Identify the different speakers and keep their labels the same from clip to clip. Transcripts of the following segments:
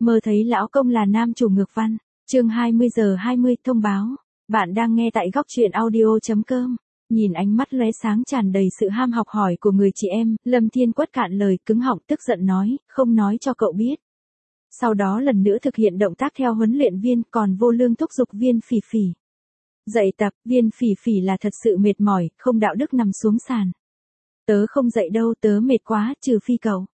Speaker 1: Mơ thấy lão công là nam chủ ngược văn. Chương 20:20 thông báo. Bạn đang nghe tại góc truyện audio.com. Nhìn ánh mắt lóe sáng tràn đầy sự ham học hỏi của người chị em, Lâm Thiên Quất cạn lời, cứng họng tức giận nói, không nói cho cậu biết. Sau đó lần nữa thực hiện động tác theo huấn luyện viên, còn vô lương thúc giục Viên Phỉ Phỉ. Dậy tập, Viên Phỉ Phỉ là thật sự mệt mỏi, không đạo đức nằm xuống sàn. Tớ không dậy đâu, tớ mệt quá, trừ phi cậu.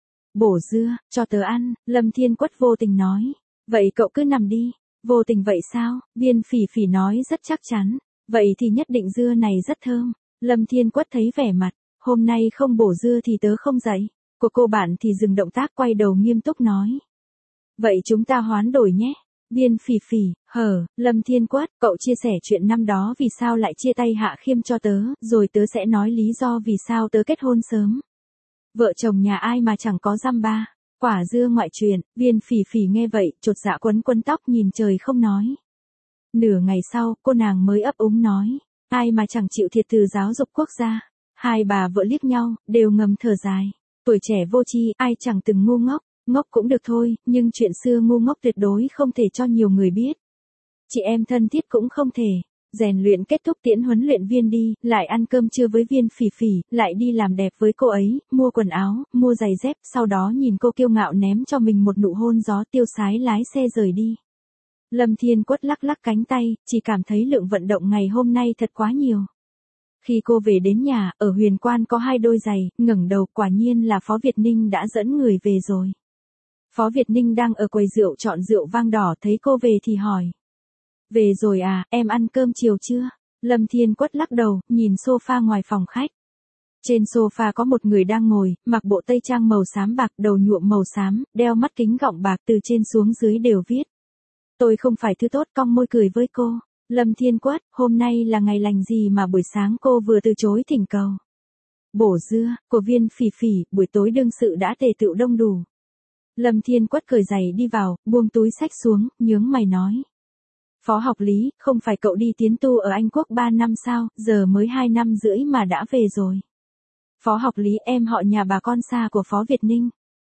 Speaker 1: Bổ dưa, cho tớ ăn, Lâm Thiên Quất vô tình nói. Vậy cậu cứ nằm đi. Vô tình vậy sao? Viên Phỉ Phỉ nói rất chắc chắn. Vậy thì nhất định dưa này rất thơm. Lâm Thiên Quất thấy vẻ mặt. Hôm nay không bổ dưa thì tớ không dậy. Cô bạn thì dừng động tác, quay đầu nghiêm túc nói. Vậy chúng ta hoán đổi nhé. Viên Phỉ Phỉ, Lâm Thiên Quất, cậu chia sẻ chuyện năm đó vì sao lại chia tay Hạ Khiêm cho tớ, rồi tớ sẽ nói lý do vì sao tớ kết hôn sớm. Vợ chồng nhà ai mà chẳng có dăm ba. Quả dưa ngoại truyền. Viên Phỉ Phỉ nghe vậy, chột dạ quấn quấn tóc nhìn trời không nói. Nửa ngày sau, cô nàng mới ấp úng nói. Ai mà chẳng chịu thiệt từ giáo dục quốc gia. Hai bà vợ liếc nhau, đều ngầm thở dài. Tuổi trẻ vô tri, ai chẳng từng ngu ngốc. Ngốc cũng được thôi, nhưng chuyện xưa ngu ngốc tuyệt đối không thể cho nhiều người biết. Chị em thân thiết cũng không thể. Rèn luyện kết thúc tiễn huấn luyện viên đi, lại ăn cơm trưa với Viên Phỉ Phỉ, lại đi làm đẹp với cô ấy, mua quần áo, mua giày dép, sau đó nhìn cô kiêu ngạo ném cho mình một nụ hôn gió, tiêu sái lái xe rời đi. Lâm Thiên Quất lắc lắc cánh tay, chỉ cảm thấy lượng vận động ngày hôm nay thật quá nhiều. Khi cô về đến nhà, ở Huyền Quan có hai đôi giày, ngẩng đầu, quả nhiên là Phó Việt Ninh đã dẫn người về rồi. Phó Việt Ninh đang ở quầy rượu chọn rượu vang đỏ, thấy cô về thì hỏi. Về rồi à, em ăn cơm chiều chưa? Lâm Thiên Quất lắc đầu, nhìn sofa ngoài phòng khách. Trên sofa có một người đang ngồi, mặc bộ tây trang màu xám bạc, đầu nhuộm màu xám, đeo mắt kính gọng bạc, từ trên xuống dưới đều viết. Tôi không phải thứ tốt, cong môi cười với cô. Lâm Thiên Quất, hôm nay là ngày lành gì mà buổi sáng cô vừa từ chối thỉnh cầu? Bổ dưa, của Viên Phỉ Phỉ, buổi tối đương sự đã tề tựu đông đủ. Lâm Thiên Quất cởi giày đi vào, buông túi xách xuống, nhướng mày nói. Phó học Lý, không phải cậu đi tiến tu ở Anh Quốc 3 năm sao, giờ mới 2 năm rưỡi mà đã về rồi. Phó học Lý, em họ nhà bà con xa của Phó Việt Ninh.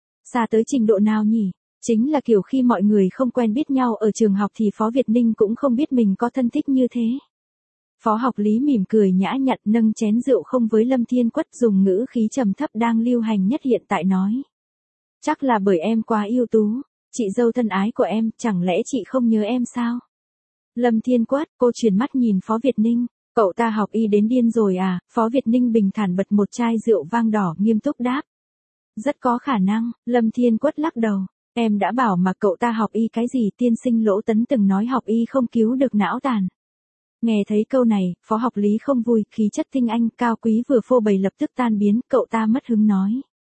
Speaker 1: Xa tới trình độ nào nhỉ? Chính là kiểu khi mọi người không quen biết nhau ở trường học thì Phó Việt Ninh cũng không biết mình có thân thích như thế. Phó học Lý mỉm cười nhã nhặn, nâng chén rượu không với Lâm Thiên Quất, dùng ngữ khí trầm thấp đang lưu hành nhất hiện tại nói. Chắc là bởi em quá ưu tú, chị dâu thân ái của em, chẳng lẽ chị không nhớ em sao? Lâm Thiên Quất, cô chuyển mắt nhìn Phó Việt Ninh, cậu ta học y đến điên rồi à? Phó Việt Ninh bình thản bật một chai rượu vang đỏ, nghiêm túc đáp. Rất có khả năng. Lâm Thiên Quất lắc đầu, em đã bảo mà cậu ta học y cái gì, tiên sinh Lỗ Tấn từng nói học y không cứu được não tàn. Nghe thấy câu này, Phó học Lý không vui, khí chất tinh anh, cao quý vừa phô bày lập tức tan biến, cậu ta mất hứng nói.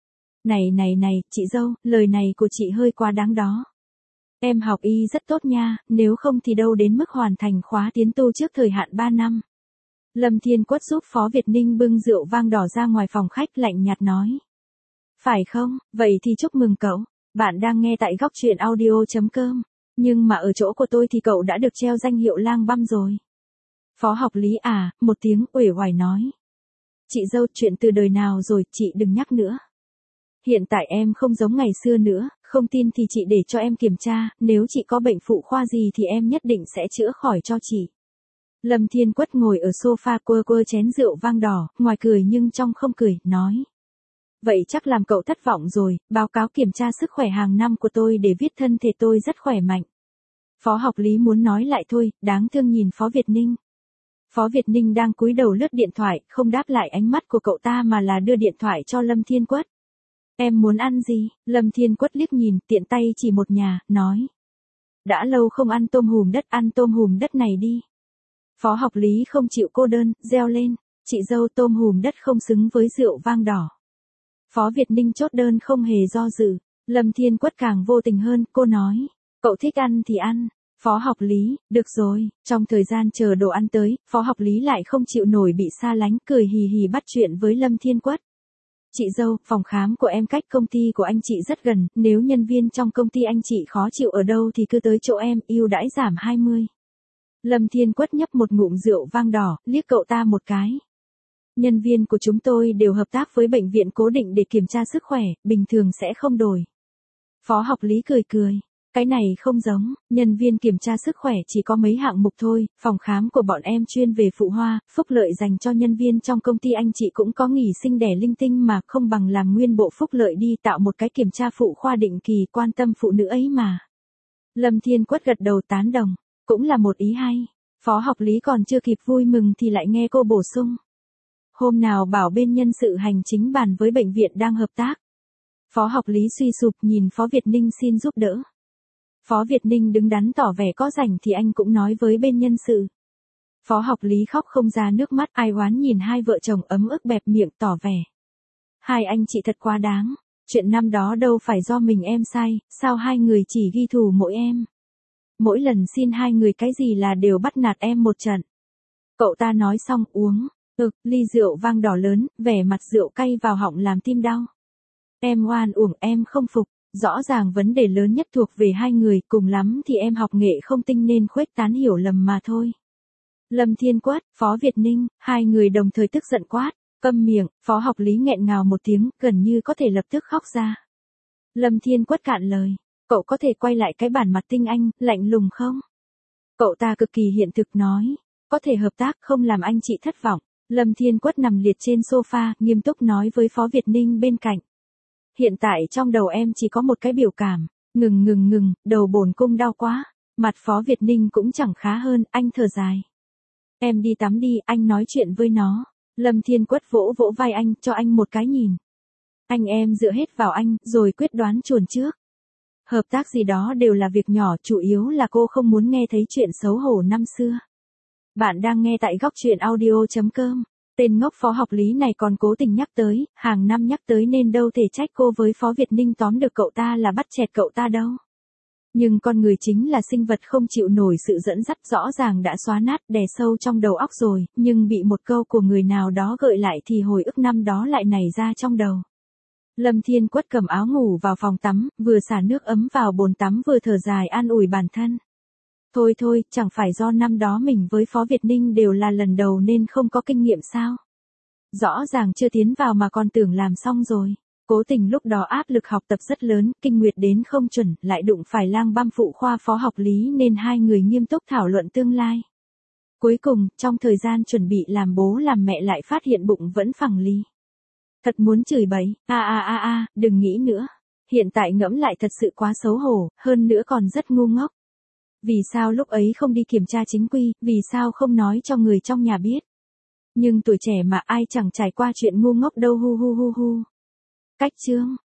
Speaker 1: Này, chị dâu, lời này của chị hơi quá đáng đó. Em học y rất tốt nha, nếu không thì đâu đến mức hoàn thành khóa tiến tu trước thời hạn 3 năm. Lâm Thiên Quất giúp Phó Việt Ninh bưng rượu vang đỏ ra ngoài phòng khách, lạnh nhạt nói. Phải không, vậy thì chúc mừng cậu, bạn đang nghe tại góc truyện audio.com, nhưng mà ở chỗ của tôi thì cậu đã được treo danh hiệu lang băm rồi. Phó học Lý một tiếng uể oải nói. Chị dâu, chuyện từ đời nào rồi, chị đừng nhắc nữa. Hiện tại em không giống ngày xưa nữa, không tin thì chị để cho em kiểm tra, nếu chị có bệnh phụ khoa gì thì em nhất định sẽ chữa khỏi cho chị. Lâm Thiên Quất ngồi ở sofa quơ chén rượu vang đỏ, ngoài cười nhưng trong không cười, nói. Vậy chắc làm cậu thất vọng rồi, báo cáo kiểm tra sức khỏe hàng năm của tôi để viết thân thể tôi rất khỏe mạnh. Phó học Lý muốn nói lại thôi, đáng thương nhìn Phó Việt Ninh. Phó Việt Ninh đang cúi đầu lướt điện thoại, không đáp lại ánh mắt của cậu ta mà là đưa điện thoại cho Lâm Thiên Quất. Em muốn ăn gì? Lâm Thiên Quất liếc nhìn, tiện tay chỉ một nhà, nói. Đã lâu không ăn tôm hùm đất, ăn tôm hùm đất này đi. Phó học Lý không chịu cô đơn, reo lên. Chị dâu, tôm hùm đất không xứng với rượu vang đỏ. Phó Việt Ninh chốt đơn không hề do dự. Lâm Thiên Quất càng vô tình hơn, cô nói. Cậu thích ăn thì ăn. Phó học Lý, được rồi. Trong thời gian chờ đồ ăn tới, Phó học Lý lại không chịu nổi bị xa lánh, cười hì hì bắt chuyện với Lâm Thiên Quất. Chị dâu, phòng khám của em cách công ty của anh chị rất gần, nếu nhân viên trong công ty anh chị khó chịu ở đâu thì cứ tới chỗ em, ưu đãi giảm 20. Lâm Thiên Quất nhấp một ngụm rượu vang đỏ, liếc cậu ta một cái. Nhân viên của chúng tôi đều hợp tác với bệnh viện cố định để kiểm tra sức khỏe, bình thường sẽ không đổi. Phó học Lý cười cười. Cái này không giống, nhân viên kiểm tra sức khỏe chỉ có mấy hạng mục thôi, phòng khám của bọn em chuyên về phụ hoa, phúc lợi dành cho nhân viên trong công ty anh chị cũng có nghỉ sinh đẻ linh tinh mà không bằng làm nguyên bộ phúc lợi đi tạo một cái kiểm tra phụ khoa định kỳ quan tâm phụ nữ ấy mà. Lâm Thiên Quất gật đầu tán đồng, cũng là một ý hay. Phó học lý còn chưa kịp vui mừng thì lại nghe cô bổ sung. Hôm nào bảo bên nhân sự hành chính bàn với bệnh viện đang hợp tác. Phó học lý suy sụp nhìn Phó Việt Ninh xin giúp đỡ. Phó Việt Ninh đứng đắn tỏ vẻ có rảnh thì anh cũng nói với bên nhân sự. Phó học lý khóc không ra nước mắt, ai oán nhìn hai vợ chồng ấm ức bẹp miệng tỏ vẻ. Hai anh chị thật quá đáng, chuyện năm đó đâu phải do mình em sai, sao hai người chỉ ghi thù mỗi em. Mỗi lần xin hai người cái gì là đều bắt nạt em một trận. Cậu ta nói xong uống, ly rượu vang đỏ lớn, vẻ mặt rượu cay vào họng làm tim đau. Em oan uổng em không phục, rõ ràng vấn đề lớn nhất thuộc về hai người, cùng lắm thì em học nghệ không tinh nên khuếch tán hiểu lầm mà thôi. Lâm Thiên Quất, Phó Việt Ninh, hai người đồng thời tức giận quát, câm miệng, Phó học lý nghẹn ngào một tiếng, gần như có thể lập tức khóc ra. Lâm Thiên Quất cạn lời, cậu có thể quay lại cái bản mặt tinh anh, lạnh lùng không? Cậu ta cực kỳ hiện thực nói, có thể hợp tác không làm anh chị thất vọng. Lâm Thiên Quất nằm liệt trên sofa, nghiêm túc nói với Phó Việt Ninh bên cạnh. Hiện tại trong đầu em chỉ có một cái biểu cảm, ngừng, đầu bồn cung đau quá. Mặt Phó Việt Ninh cũng chẳng khá hơn, anh thở dài. Em đi tắm đi, anh nói chuyện với nó. Lâm Thiên Quất vỗ vỗ vai anh, cho anh một cái nhìn. Anh em dựa hết vào anh, rồi quyết đoán chuồn trước. Hợp tác gì đó đều là việc nhỏ, chủ yếu là cô không muốn nghe thấy chuyện xấu hổ năm xưa. Bạn đang nghe tại góc truyện audio.com. Tên ngốc Phó học lý này còn cố tình nhắc tới, hàng năm nhắc tới nên đâu thể trách cô với Phó Việt Ninh tóm được cậu ta là bắt chẹt cậu ta đâu. Nhưng con người chính là sinh vật không chịu nổi sự dẫn dắt, rõ ràng đã xóa nát đè sâu trong đầu óc rồi, nhưng bị một câu của người nào đó gợi lại thì hồi ức năm đó lại nảy ra trong đầu. Lâm Thiên Quất cầm áo ngủ vào phòng tắm, vừa xả nước ấm vào bồn tắm vừa thở dài an ủi bản thân. Thôi, chẳng phải do năm đó mình với Phó Việt Ninh đều là lần đầu nên không có kinh nghiệm sao? Rõ ràng chưa tiến vào mà còn tưởng làm xong rồi. Cố tình lúc đó áp lực học tập rất lớn, kinh nguyệt đến không chuẩn, lại đụng phải lang băm phụ khoa Phó học lý nên hai người nghiêm túc thảo luận tương lai. Cuối cùng, trong thời gian chuẩn bị làm bố làm mẹ lại phát hiện bụng vẫn phẳng lì. Thật muốn chửi bậy, đừng nghĩ nữa. Hiện tại ngẫm lại thật sự quá xấu hổ, hơn nữa còn rất ngu ngốc. Vì sao lúc ấy không đi kiểm tra chính quy, vì sao không nói cho người trong nhà biết. Nhưng tuổi trẻ mà ai chẳng trải qua chuyện ngu ngốc đâu hu. Cách chương